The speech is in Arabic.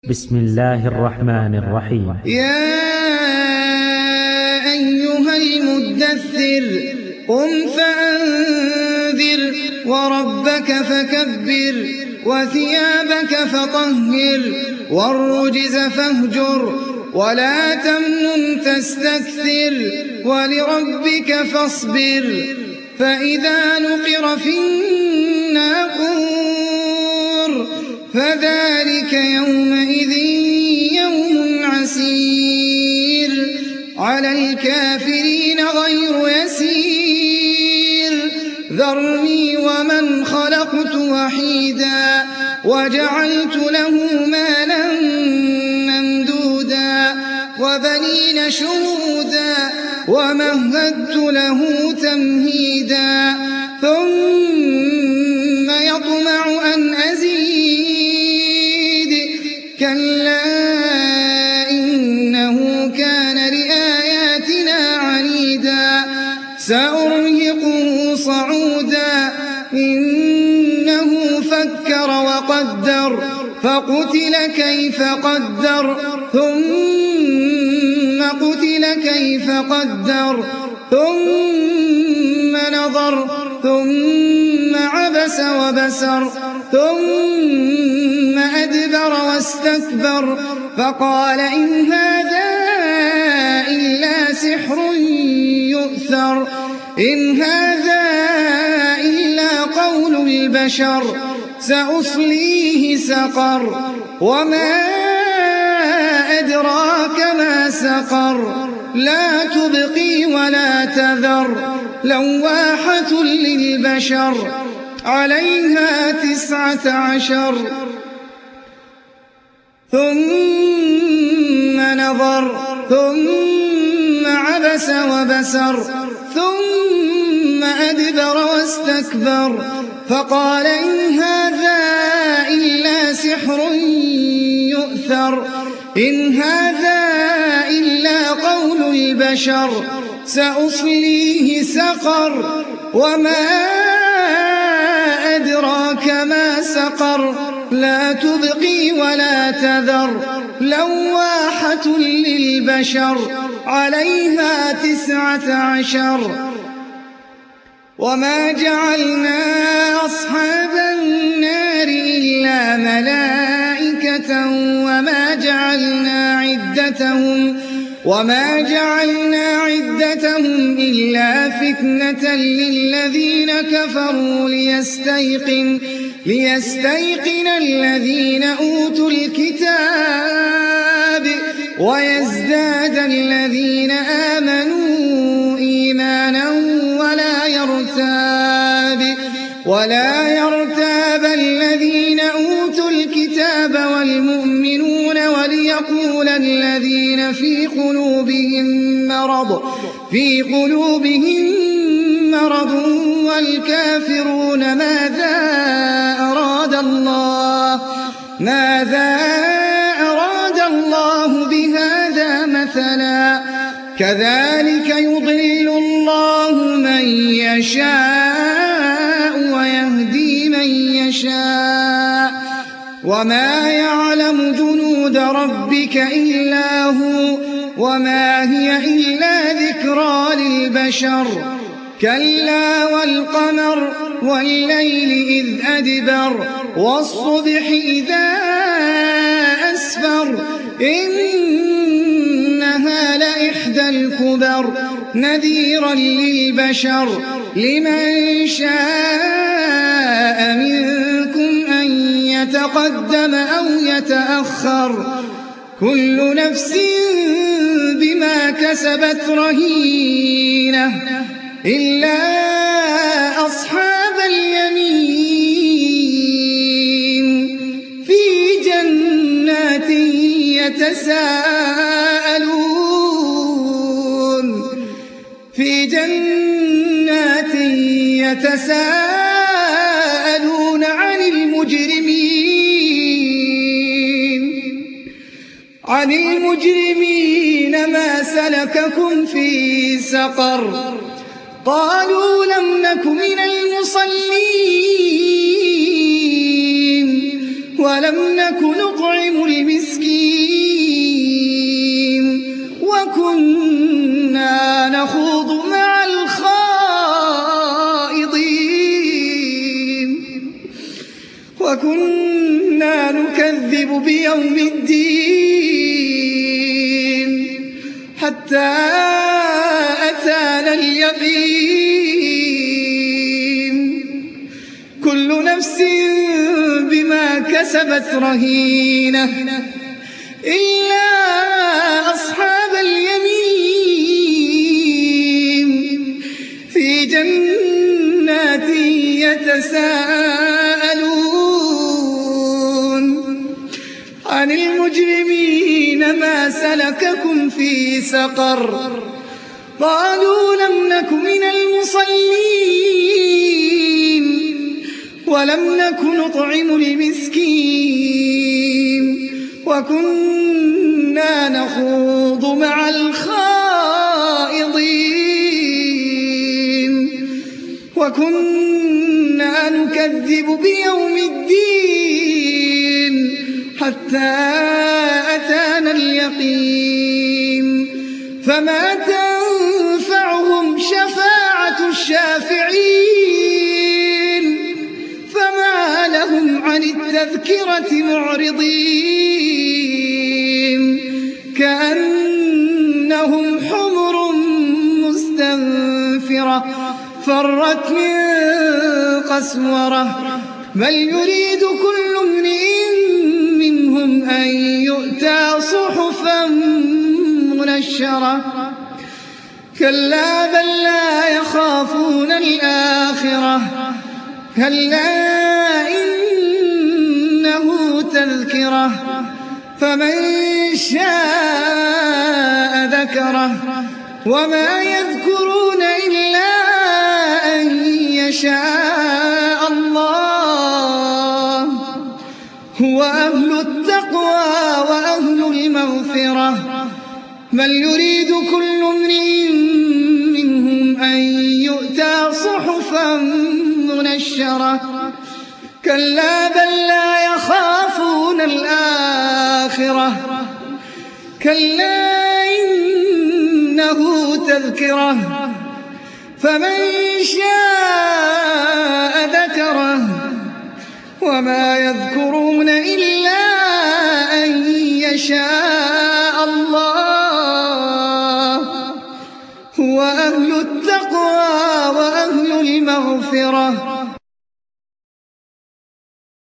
بسم الله الرحمن الرحيم. يا أيها المدثر قم فأنذر وربك فكبر وثيابك فطهر والرجز فاهجر ولا تمنن تستكثر ولربك فاصبر فإذا نقر في الناقور فذلك يومئذ يوم عسير على الكافرين غير يسير ذرني ومن خلقت وحيدا وجعلت له مالا ممدودا وبنين شهودا ومهدت له تمهيدا ثم يطمع أن أزيد كلا إنه كان لآياتنا عنيدا سأرهقه صعودا إنه فكر وقدر فقتل كيف قدر ثم قتل كيف قدر ثم نظر ثم عبس وبسر ثم أدبر واستكبر فقال إن هذا إلا سحر يؤثر إن هذا إلا قول البشر سأصليه سقر وما أدراك ما سقر لا تبقي ولا تذر لواحة للبشر عليها 19 ثم نظر ثم عبس وبسر ثم أدبر واستكبر فقال إن هذا إلا سحر يؤثر إن هذا إلا قول البشر سأصليه سقر وما أدراك ما سقر لا تبقي ولا تذر لواحة للبشر عليها 19 وما جعلنا أصحاب النار إلا ملائكة وما جعلنا عدتهم إلا فتنة للذين كفروا ليستيقن الذين أوتوا الكتاب ويزداد الذين آمنوا إيمانا ولا يرتاب الذين أوتوا الكتاب والمؤمنون وليقول الذين في قلوبهم مرض والكافرون ماذا أراد الله بهذا مثلا كذلك يضل الله من يشاء ويهدي من يشاء وما يعلم جنود ربك إلا هو وما هي إلا ذكرى للبشر كلا والقمر والليل إذ أدبر والصبح إذا أسفر إنها لإحدى الكبر نذيرا للبشر لمن شاء منكم أن يتقدم أو يتأخر كل نفس بما كسبت رهينة إلا أصحاب اليمين في جنات يتساءلون عن المجرمين ما سلككم في سقر قالوا لم نك من المصلين ولم نك نطعم المسكين وكنا نخوض مع الخائضين وكنا نكذب بيوم الدين حتى أتانا اليقين كل نفس بما كسبت رهينة إلا أصحاب اليمين في جنات يتساءلون عن المجرمين ما سلككم في سقر قالوا لم نك من المصلين ولم نك نطعم المسكين وكنا نخوض مع الخائضين وكنا نكذب بيوم الدين حتى أتانا اليقين فما تنفعهم شفاعة الشافعين فما لهم عن التذكرة معرضين كأنهم حمر مستنفرة فرت من قسورة بل يريد كل امرئ منهم أن يؤتى صحفا منشرة كلا بل لا يخافون الآخرة كلا إنه تذكرة فمن شاء ذكره وما يذكرون إلا أن يشاء الله هو أهل التقوى وأهل المغفرة بل يريد كل امرئ منهم أن يؤتى صحفا منشرة كلا بل لا يخافون الآخرة كلا إنه تذكرة فمن شاء ذكره وما يذكرون إلا أن يشاء الله هو أهل التقوى وأهل المغفرة